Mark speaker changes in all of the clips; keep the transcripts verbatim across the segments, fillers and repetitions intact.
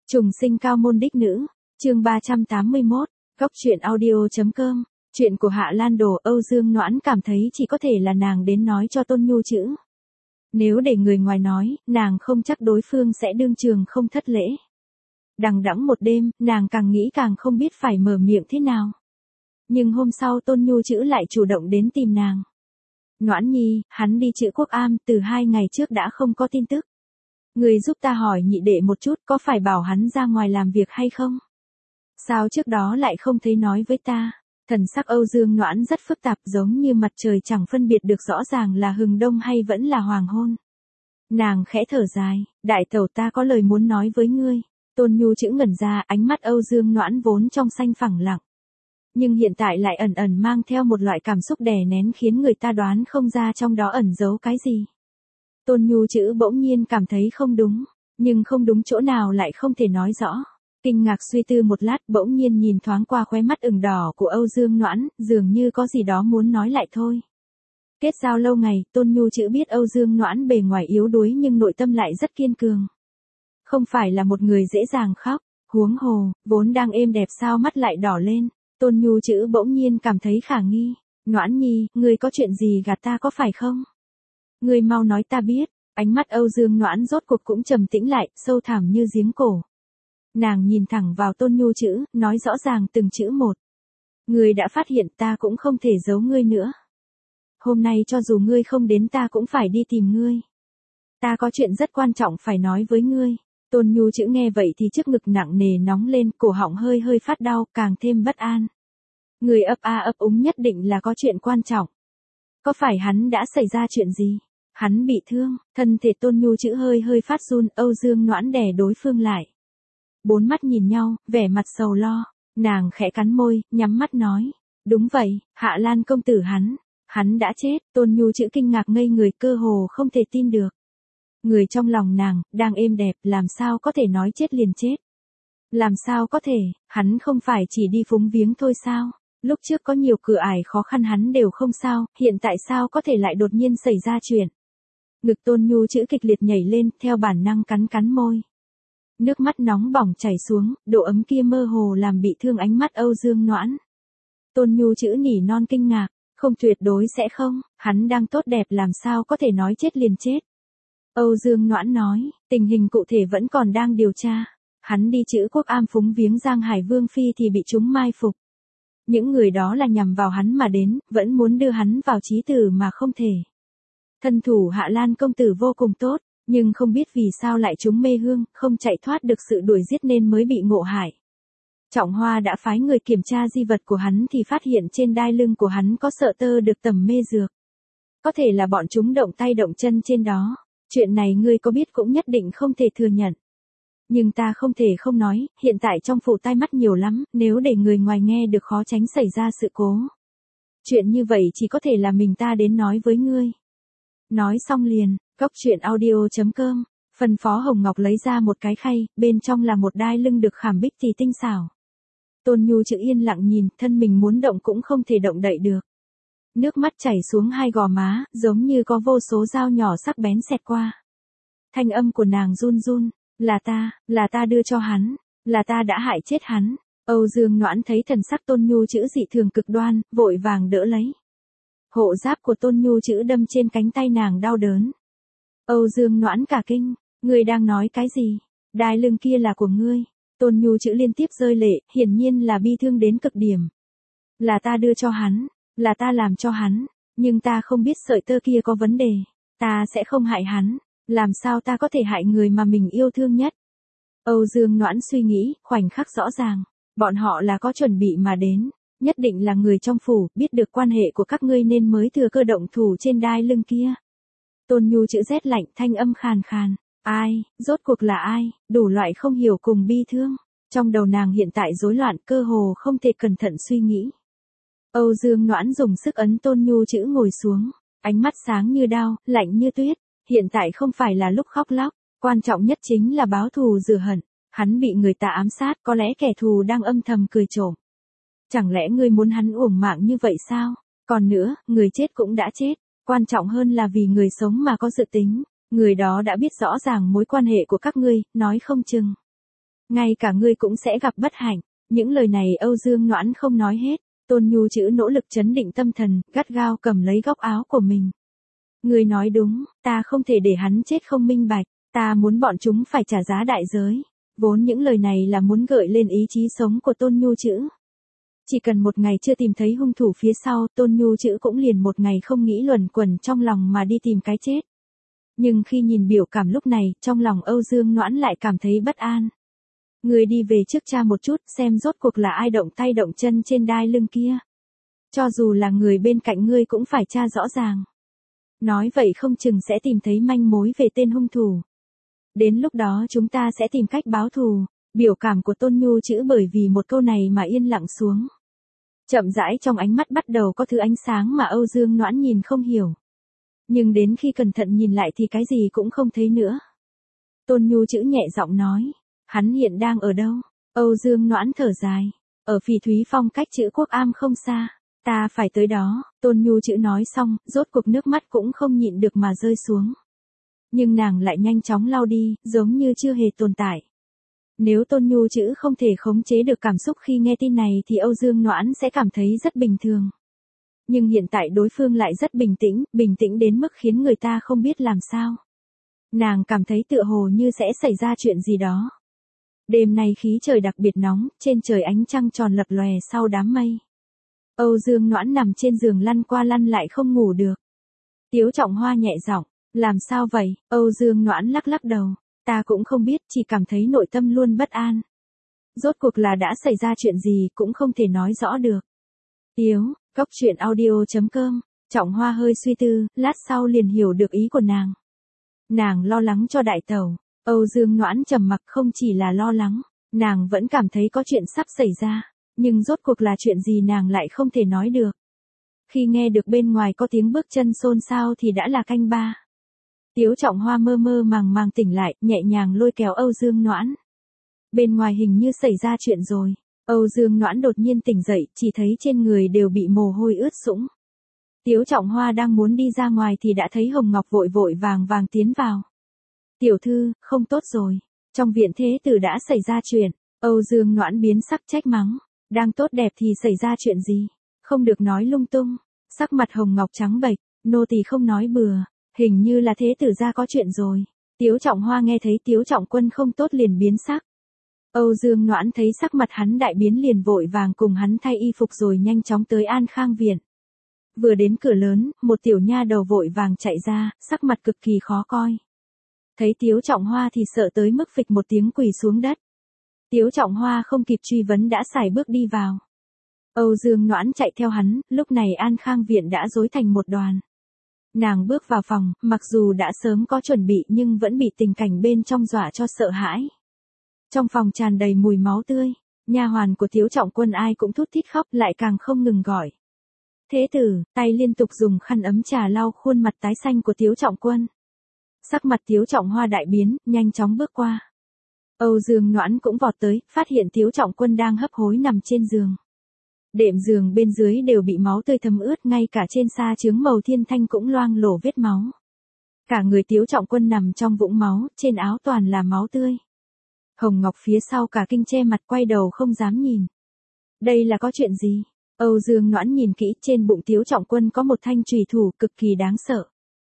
Speaker 1: Trùng sinh cao môn đích nữ, chương ba trăm tám mươi mốt, góc truyện audio.com, chuyện của Hạ Lan Đồ. Âu Dương Noãn cảm thấy chỉ có thể là nàng đến nói cho Tôn Nhu chữ. Nếu để người ngoài nói, nàng không chắc đối phương sẽ đương trường không thất lễ. Đằng đẵng một đêm, nàng càng nghĩ càng không biết phải mở miệng thế nào. Nhưng hôm sau Tôn Nhu chữ lại chủ động đến tìm nàng. Noãn nhi, hắn đi chữ Quốc Am từ hai ngày trước đã không có tin tức. Người giúp ta hỏi nhị đệ một chút có phải bảo hắn ra ngoài làm việc hay không? Sao trước đó lại không thấy nói với ta? Thần sắc Âu Dương Noãn rất phức tạp, giống như mặt trời chẳng phân biệt được rõ ràng là hừng đông hay vẫn là hoàng hôn. Nàng khẽ thở dài, đại tẩu ta có lời muốn nói với ngươi. Tôn Nhu chữ ngẩn ra, ánh mắt Âu Dương Noãn vốn trong xanh phẳng lặng. Nhưng hiện tại lại ẩn ẩn mang theo một loại cảm xúc đè nén khiến người ta đoán không ra trong đó ẩn giấu cái gì. Tôn Nhu chữ bỗng nhiên cảm thấy không đúng, nhưng không đúng chỗ nào lại không thể nói rõ. Kinh ngạc suy tư một lát, bỗng nhiên nhìn thoáng qua khóe mắt ửng đỏ của Âu Dương Noãn, dường như có gì đó muốn nói lại thôi. Kết giao lâu ngày, Tôn Nhu chữ biết Âu Dương Noãn bề ngoài yếu đuối nhưng nội tâm lại rất kiên cường. Không phải là một người dễ dàng khóc, huống hồ, vốn đang êm đẹp sao mắt lại đỏ lên. Tôn Nhu chữ bỗng nhiên cảm thấy khả nghi. Noãn nhi, ngươi có chuyện gì gạt ta có phải không? Ngươi mau nói ta biết. Ánh mắt Âu Dương Noãn rốt cuộc cũng trầm tĩnh lại, sâu thẳm như giếng cổ. Nàng nhìn thẳng vào Tôn Nhu chữ, nói rõ ràng từng chữ một. Ngươi đã phát hiện ta cũng không thể giấu ngươi nữa. Hôm nay cho dù ngươi không đến ta cũng phải đi tìm ngươi. Ta có chuyện rất quan trọng phải nói với ngươi. Tôn Nhu chữ nghe vậy thì trước ngực nặng nề nóng lên, cổ họng hơi hơi phát đau, càng thêm bất an. Người ấp a ấp úng nhất định là có chuyện quan trọng. Có phải hắn đã xảy ra chuyện gì? Hắn bị thương, thân thể Tôn Nhu chữ hơi hơi phát run. Âu Dương Noãn đè đối phương lại. Bốn mắt nhìn nhau, vẻ mặt sầu lo. Nàng khẽ cắn môi, nhắm mắt nói. Đúng vậy, Hạ Lan công tử hắn, hắn đã chết. Tôn Nhu chữ kinh ngạc ngây người, cơ hồ không thể tin được. Người trong lòng nàng, đang êm đẹp, làm sao có thể nói chết liền chết? Làm sao có thể, hắn không phải chỉ đi phúng viếng thôi sao? Lúc trước có nhiều cửa ải khó khăn hắn đều không sao, hiện tại sao có thể lại đột nhiên xảy ra chuyện? Ngực Tôn Nhu chữ kịch liệt nhảy lên, theo bản năng cắn cắn môi. Nước mắt nóng bỏng chảy xuống, độ ấm kia mơ hồ làm bị thương ánh mắt Âu Dương Noãn. Tôn Nhu chữ nỉ non kinh ngạc, không, tuyệt đối sẽ không, hắn đang tốt đẹp làm sao có thể nói chết liền chết. Âu Dương Noãn nói, tình hình cụ thể vẫn còn đang điều tra. Hắn đi chữ Quốc Am phúng viếng Giang Hải Vương Phi thì bị chúng mai phục. Những người đó là nhằm vào hắn mà đến, vẫn muốn đưa hắn vào chí tử mà không thể. Thân thủ Hạ Lan công tử vô cùng tốt, nhưng không biết vì sao lại trúng mê hương, không chạy thoát được sự đuổi giết nên mới bị ngộ hại. Trọng Hoa đã phái người kiểm tra di vật của hắn thì phát hiện trên đai lưng của hắn có sợi tơ được tẩm mê dược. Có thể là bọn chúng động tay động chân trên đó. Chuyện này ngươi có biết cũng nhất định không thể thừa nhận. Nhưng ta không thể không nói, hiện tại trong phủ tai mắt nhiều lắm, nếu để người ngoài nghe được khó tránh xảy ra sự cố. Chuyện như vậy chỉ có thể là mình ta đến nói với ngươi. Nói xong liền, góc truyện audio.com, phân phó Hồng Ngọc lấy ra một cái khay, bên trong là một đai lưng được khảm bích thì tinh xảo. Tôn Nhu chữ yên lặng nhìn, thân mình muốn động cũng không thể động đậy được. Nước mắt chảy xuống hai gò má, giống như có vô số dao nhỏ sắc bén xẹt qua. Thanh âm của nàng run run, là ta, là ta đưa cho hắn, là ta đã hại chết hắn. Âu Dương Noãn thấy thần sắc Tôn Nhu chữ dị thường cực đoan, vội vàng đỡ lấy. Hộ giáp của Tôn Nhu chữ đâm trên cánh tay nàng đau đớn. Âu Dương Noãn cả kinh, ngươi đang nói cái gì? Đai lưng kia là của ngươi. Tôn Nhu chữ liên tiếp rơi lệ, hiển nhiên là bi thương đến cực điểm. Là ta đưa cho hắn. Là ta làm cho hắn, nhưng ta không biết sợi tơ kia có vấn đề. Ta sẽ không hại hắn, làm sao ta có thể hại người mà mình yêu thương nhất? Âu Dương Noãn suy nghĩ, khoảnh khắc rõ ràng, bọn họ là có chuẩn bị mà đến, nhất định là người trong phủ, biết được quan hệ của các ngươi nên mới thừa cơ động thủ trên đai lưng kia. Tôn Nhu chữ rét lạnh, thanh âm khàn khàn, ai, rốt cuộc là ai, đủ loại không hiểu cùng bi thương. Trong đầu nàng hiện tại rối loạn, cơ hồ không thể cẩn thận suy nghĩ. Âu Dương Noãn dùng sức ấn Tôn Nhu chữ ngồi xuống, ánh mắt sáng như đao, lạnh như tuyết. Hiện tại không phải là lúc khóc lóc, quan trọng nhất chính là báo thù rửa hận. Hắn bị người ta ám sát, có lẽ kẻ thù đang âm thầm cười trộm. Chẳng lẽ ngươi muốn hắn uổng mạng như vậy sao? Còn nữa, người chết cũng đã chết, quan trọng hơn là vì người sống mà có dự tính. Người đó đã biết rõ ràng mối quan hệ của các ngươi, nói không chừng Ngay cả ngươi cũng sẽ gặp bất hạnh. Những lời này Âu Dương Noãn không nói hết. Tôn Nhu Chữ nỗ lực trấn định tâm thần, gắt gao cầm lấy góc áo của mình. Ngươi nói đúng, ta không thể để hắn chết không minh bạch, ta muốn bọn chúng phải trả giá đại giới. Vốn những lời này là muốn gợi lên ý chí sống của Tôn Nhu Chữ. Chỉ cần một ngày chưa tìm thấy hung thủ phía sau, Tôn Nhu Chữ cũng liền một ngày không nghĩ luẩn quẩn trong lòng mà đi tìm cái chết. Nhưng khi nhìn biểu cảm lúc này, trong lòng Âu Dương Noãn lại cảm thấy bất an. Ngươi đi về trước cha một chút, xem rốt cuộc là ai động tay động chân trên đai lưng kia. Cho dù là người bên cạnh ngươi cũng phải tra rõ ràng. Nói vậy không chừng sẽ tìm thấy manh mối về tên hung thủ. Đến lúc đó chúng ta sẽ tìm cách báo thù. Biểu cảm của Tôn Nhu Chữ bởi vì một câu này mà yên lặng xuống. Chậm rãi trong ánh mắt bắt đầu có thứ ánh sáng mà Âu Dương Noãn nhìn không hiểu. Nhưng đến khi cẩn thận nhìn lại thì cái gì cũng không thấy nữa. Tôn Nhu Chữ nhẹ giọng nói. Hắn hiện đang ở đâu? Âu Dương Noãn thở dài. Ở Phỉ Thúy Phong cách Chữ Quốc Am không xa. Ta phải tới đó. Tôn Nhu Chữ nói xong, rốt cuộc nước mắt cũng không nhịn được mà rơi xuống. Nhưng nàng lại nhanh chóng lau đi, giống như chưa hề tồn tại. Nếu Tôn Nhu Chữ không thể khống chế được cảm xúc khi nghe tin này thì Âu Dương Noãn sẽ cảm thấy rất bình thường. Nhưng hiện tại đối phương lại rất bình tĩnh, bình tĩnh đến mức khiến người ta không biết làm sao. Nàng cảm thấy tựa hồ như sẽ xảy ra chuyện gì đó. Đêm nay khí trời đặc biệt nóng, trên trời ánh trăng tròn lập lòe sau đám mây. Âu Dương Noãn nằm trên giường lăn qua lăn lại không ngủ được. Tiếu Trọng Hoa nhẹ giọng, làm sao vậy? Âu Dương Noãn lắc lắc đầu, ta cũng không biết, chỉ cảm thấy nội tâm luôn bất an. Rốt cuộc là đã xảy ra chuyện gì cũng không thể nói rõ được. Tiếu, Cốc Truyện Audio chấm com, Trọng Hoa hơi suy tư, lát sau liền hiểu được ý của nàng. Nàng lo lắng cho đại tẩu. Âu Dương Noãn trầm mặc, không chỉ là lo lắng, nàng vẫn cảm thấy có chuyện sắp xảy ra, nhưng rốt cuộc là chuyện gì nàng lại không thể nói được. Khi nghe được bên ngoài có tiếng bước chân xôn xao thì đã là canh ba. Tiếu Trọng Hoa mơ mơ màng màng tỉnh lại, nhẹ nhàng lôi kéo Âu Dương Noãn. Bên ngoài hình như xảy ra chuyện rồi. Âu Dương Noãn đột nhiên tỉnh dậy, chỉ thấy trên người đều bị mồ hôi ướt sũng. Tiếu Trọng Hoa đang muốn đi ra ngoài thì đã thấy Hồng Ngọc vội vội vàng vàng tiến vào. Tiểu thư, không tốt rồi. Trong viện thế tử đã xảy ra chuyện. Âu Dương Noãn biến sắc trách mắng. Đang tốt đẹp thì xảy ra chuyện gì? Không được nói lung tung. Sắc mặt Hồng Ngọc trắng bệch, nô tỳ không nói bừa. Hình như là thế tử gia có chuyện rồi. Tiếu Trọng Hoa nghe thấy Tiếu Trọng Quân không tốt liền biến sắc. Âu Dương Noãn thấy sắc mặt hắn đại biến liền vội vàng cùng hắn thay y phục rồi nhanh chóng tới An Khang viện. Vừa đến cửa lớn, một tiểu nha đầu vội vàng chạy ra, sắc mặt cực kỳ khó coi. Thấy Tiếu Trọng Hoa thì sợ tới mức phịch một tiếng quỳ xuống đất. Tiếu Trọng Hoa không kịp truy vấn đã sải bước đi vào. Âu Dương Noãn chạy theo hắn, lúc này An Khang viện đã rối thành một đoàn. Nàng bước vào phòng, mặc dù đã sớm có chuẩn bị nhưng vẫn bị tình cảnh bên trong dọa cho sợ hãi. Trong phòng tràn đầy mùi máu tươi, nha hoàn của Tiếu Trọng Quân ai cũng thút thít khóc lại càng không ngừng gọi. Thế tử, tay liên tục dùng khăn ấm trà lau khuôn mặt tái xanh của Tiếu Trọng Quân. Sắc mặt Tiếu Trọng Hoa đại biến, nhanh chóng bước qua. Âu Dương Noãn cũng vọt tới, phát hiện Tiếu Trọng Quân đang hấp hối nằm trên giường. Đệm giường bên dưới đều bị máu tươi thấm ướt, ngay cả trên sa chướng màu thiên thanh cũng loang lổ vết máu. Cả người Tiếu Trọng Quân nằm trong vũng máu, trên áo toàn là máu tươi. Hồng Ngọc phía sau cả kinh che mặt quay đầu không dám nhìn. Đây là có chuyện gì? Âu Dương Noãn nhìn kỹ, trên bụng Tiếu Trọng Quân có một thanh chùy thủ cực kỳ đáng sợ.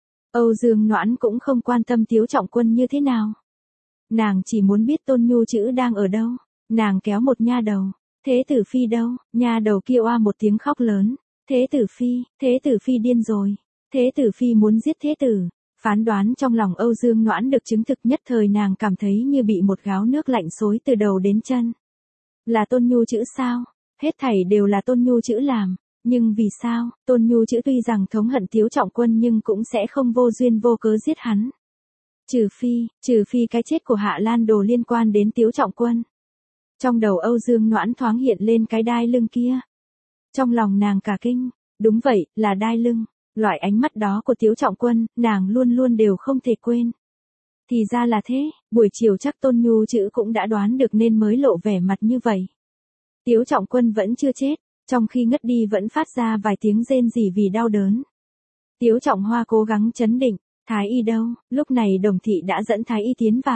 Speaker 1: Âu Dương Noãn cũng không quan tâm Tiếu Trọng Quân như thế nào. Nàng chỉ muốn biết Tôn Nhu Chữ đang ở đâu. Nàng kéo một nha đầu. Thế tử phi đâu? Nha đầu kia oa một tiếng khóc lớn. Thế tử phi, thế tử phi điên rồi. Thế tử phi muốn giết thế tử. Phán đoán trong lòng Âu Dương Noãn được chứng thực, nhất thời nàng cảm thấy như bị một gáo nước lạnh xối từ đầu đến chân. Là Tôn Nhu Chữ sao? Hết thảy đều là Tôn Nhu Chữ làm. Nhưng vì sao, Tôn Nhu Chữ tuy rằng thống hận Tiếu Trọng Quân nhưng cũng sẽ không vô duyên vô cớ giết hắn. Trừ phi, trừ phi cái chết của Hạ Lan Đồ liên quan đến Tiếu Trọng Quân. Trong đầu Âu Dương Noãn thoáng hiện lên cái đai lưng kia. Trong lòng nàng cả kinh, đúng vậy, là đai lưng. Loại ánh mắt đó của Tiếu Trọng Quân, nàng luôn luôn đều không thể quên. Thì ra là thế, buổi chiều chắc Tôn Nhu Chữ cũng đã đoán được nên mới lộ vẻ mặt như vậy. Tiếu Trọng Quân vẫn chưa chết, trong khi ngất đi vẫn phát ra vài tiếng rên rỉ vì đau đớn. Tiếu Trọng Hoa cố gắng trấn định, Thái y đâu? Lúc này Đồng thị đã dẫn Thái y tiến vào.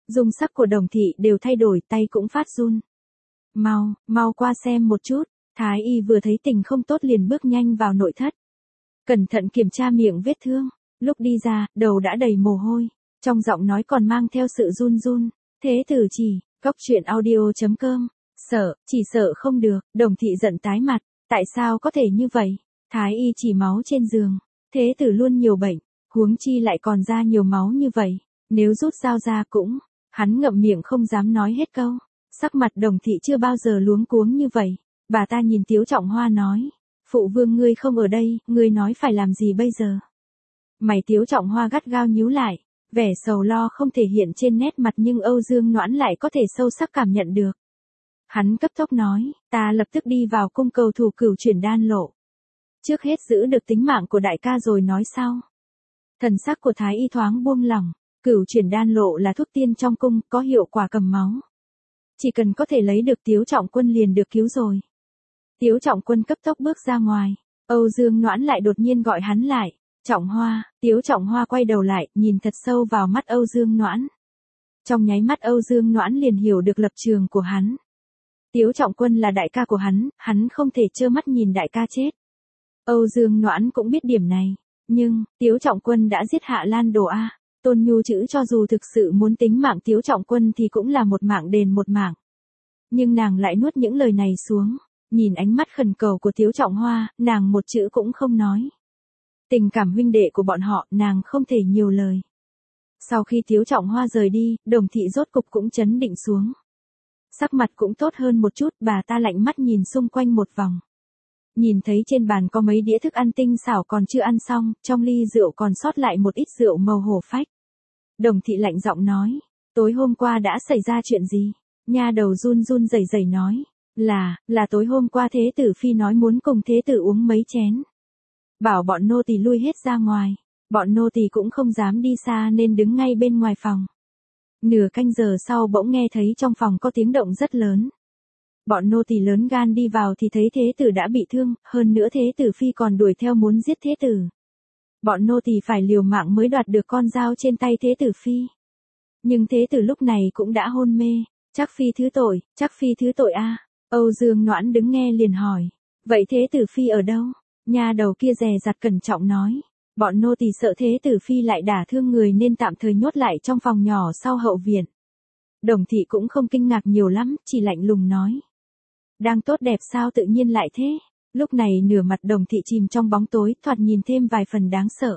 Speaker 1: Dung sắc của Đồng Thị đều thay đổi, tay cũng phát run. Mau, mau qua xem một chút. Thái y vừa thấy tình không tốt liền bước nhanh vào nội thất. Cẩn thận kiểm tra miệng vết thương. Lúc đi ra, đầu đã đầy mồ hôi. Trong giọng nói còn mang theo sự run run. Thế tử chỉ, cốc truyện audio chấm com. Sợ, chỉ sợ không được. Đồng Thị giận tái mặt. Tại sao có thể như vậy? Thái y chỉ máu trên giường. Thế tử luôn nhiều bệnh. Huống chi lại còn ra nhiều máu như vậy. Nếu rút dao ra cũng. Hắn ngậm miệng không dám nói hết câu. Sắc mặt Đồng Thị chưa bao giờ luống cuống như vậy. Bà ta nhìn Tiếu Trọng Hoa nói. Phụ vương ngươi không ở đây, ngươi nói phải làm gì bây giờ? Mày Tiếu Trọng Hoa gắt gao nhíu lại. Vẻ sầu lo không thể hiện trên nét mặt nhưng Âu Dương Noãn lại có thể sâu sắc cảm nhận được. Hắn cấp tốc nói, ta lập tức đi vào cung cầu thủ Cửu Chuyển Đan Lộ. Trước hết giữ được tính mạng của đại ca rồi nói sau. Thần sắc của Thái y thoáng buông lỏng. Cửu Chuyển Đan Lộ là thuốc tiên trong cung, có hiệu quả cầm máu. Chỉ cần có thể lấy được Tiếu Trọng Quân liền được cứu rồi. Tiếu Trọng Quân cấp tốc bước ra ngoài. Âu Dương Noãn lại đột nhiên gọi hắn lại. Trọng Hoa, Tiếu Trọng Hoa quay đầu lại, nhìn thật sâu vào mắt Âu Dương Noãn. Trong nháy mắt Âu Dương Noãn liền hiểu được lập trường của hắn. Tiếu Trọng Quân là đại ca của hắn, hắn không thể trơ mắt nhìn đại ca chết. Âu Dương Noãn cũng biết điểm này. Nhưng, Tiếu Trọng Quân đã giết Hạ Lan Đồ a. Tôn Nhu chữ cho dù thực sự muốn tính mạng Tiếu Trọng Quân thì cũng là một mạng đền một mạng. Nhưng nàng lại nuốt những lời này xuống. Nhìn ánh mắt khẩn cầu của Tiếu Trọng Hoa, nàng một chữ cũng không nói. Tình cảm huynh đệ của bọn họ, nàng không thể nhiều lời. Sau khi Tiếu Trọng Hoa rời đi, Đồng Thị rốt cục cũng chấn định xuống. Sắc mặt cũng tốt hơn một chút, bà ta lạnh mắt nhìn xung quanh một vòng. Nhìn thấy trên bàn có mấy đĩa thức ăn tinh xảo còn chưa ăn xong, trong ly rượu còn sót lại một ít rượu màu hổ phách. Đồng Thị lạnh giọng nói, tối hôm qua đã xảy ra chuyện gì? Nha đầu run run rẩy rẩy nói, là, là tối hôm qua Thế tử Phi nói muốn cùng Thế tử uống mấy chén. Bảo bọn nô tỳ lui hết ra ngoài, bọn nô tỳ cũng không dám đi xa nên đứng ngay bên ngoài phòng. Nửa canh giờ sau bỗng nghe thấy trong phòng có tiếng động rất lớn. Bọn nô tỳ lớn gan đi vào thì thấy Thế tử đã bị thương, hơn nữa Thế tử Phi còn đuổi theo muốn giết Thế tử. Bọn nô tỳ phải liều mạng mới đoạt được con dao trên tay Thế tử Phi. Nhưng Thế tử lúc này cũng đã hôn mê, chắc Phi thứ tội, chắc Phi thứ tội a. Âu Dương Noãn đứng nghe liền hỏi, vậy Thế tử Phi ở đâu? Nha đầu kia dè dặt cẩn trọng nói, bọn nô tỳ sợ Thế tử Phi lại đả thương người nên tạm thời nhốt lại trong phòng nhỏ sau hậu viện. Đồng Thị cũng không kinh ngạc nhiều lắm, chỉ lạnh lùng nói. Đang tốt đẹp sao tự nhiên lại thế? Lúc này nửa mặt Đồng Thị chìm trong bóng tối, thoạt nhìn thêm vài phần đáng sợ.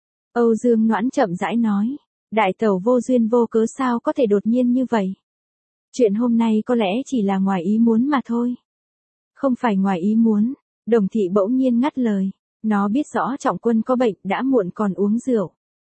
Speaker 1: Âu Dương Noãn chậm rãi nói, đại tẩu vô duyên vô cớ sao có thể đột nhiên như vậy? Chuyện hôm nay có lẽ chỉ là ngoài ý muốn mà thôi. Không phải ngoài ý muốn, Đồng Thị bỗng nhiên ngắt lời, nó biết rõ Trọng Quân có bệnh, đã muộn còn uống rượu.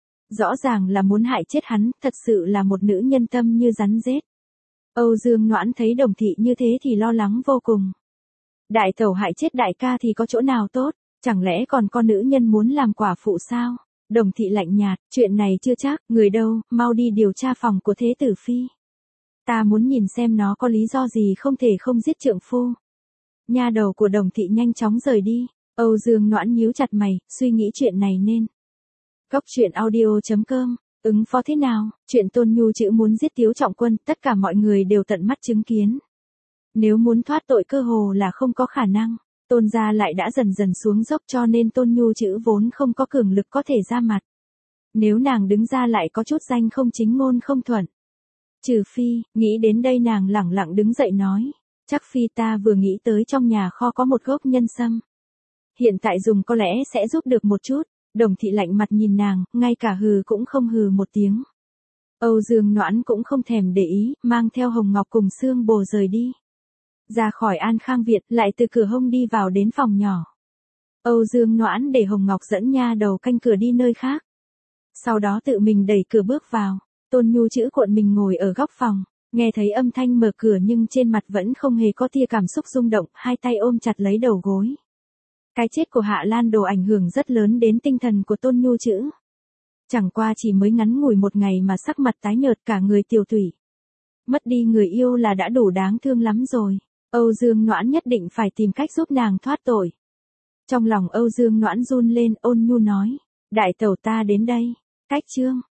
Speaker 1: Rõ ràng là muốn hại chết hắn, thật sự là một nữ nhân tâm như rắn rết. Âu Dương Noãn thấy Đồng Thị như thế thì lo lắng vô cùng. Đại tẩu hại chết đại ca thì có chỗ nào tốt, chẳng lẽ còn con nữ nhân muốn làm quả phụ sao? Đồng Thị lạnh nhạt, chuyện này chưa chắc, người đâu, mau đi điều tra phòng của Thế tử Phi. Ta muốn nhìn xem nó có lý do gì không thể không giết trượng phu. Nha đầu của Đồng Thị nhanh chóng rời đi. Âu Dương Noãn nhíu chặt mày, suy nghĩ chuyện này nên. Cốc truyện audio chấm com, ứng phó thế nào? Chuyện Tôn Nhu chữ muốn giết Tiếu Trọng Quân, tất cả mọi người đều tận mắt chứng kiến. Nếu muốn thoát tội cơ hồ là không có khả năng. Tôn gia lại đã dần dần xuống dốc cho nên Tôn Nhu chữ vốn không có cường lực có thể ra mặt. Nếu nàng đứng ra lại có chút danh không chính ngôn không thuận. Trừ phi, nghĩ đến đây nàng lẳng lặng đứng dậy nói. Chắc Phi ta vừa nghĩ tới trong nhà kho có một gốc nhân sâm. Hiện tại dùng có lẽ sẽ giúp được một chút. Đồng Thị lạnh mặt nhìn nàng, ngay cả hừ cũng không hừ một tiếng. Âu Dương Noãn cũng không thèm để ý, mang theo Hồng Ngọc cùng Sương Bồ rời đi. Ra khỏi An Khang Việt, lại từ cửa hông đi vào đến phòng nhỏ. Âu Dương Noãn để Hồng Ngọc dẫn nha đầu canh cửa đi nơi khác. Sau đó tự mình đẩy cửa bước vào. Tôn Nhu chữ cuộn mình ngồi ở góc phòng, nghe thấy âm thanh mở cửa nhưng trên mặt vẫn không hề có tia cảm xúc rung động, hai tay ôm chặt lấy đầu gối. Cái chết của Hạ Lan Đồ ảnh hưởng rất lớn đến tinh thần của Tôn Nhu chữ. Chẳng qua chỉ mới ngắn ngủi một ngày mà sắc mặt tái nhợt cả người tiều tụy. Mất đi người yêu là đã đủ đáng thương lắm rồi. Âu Dương Noãn nhất định phải tìm cách giúp nàng thoát tội. Trong lòng Âu Dương Noãn run lên, ôn nhu nói, đại tẩu ta đến đây. Cách chương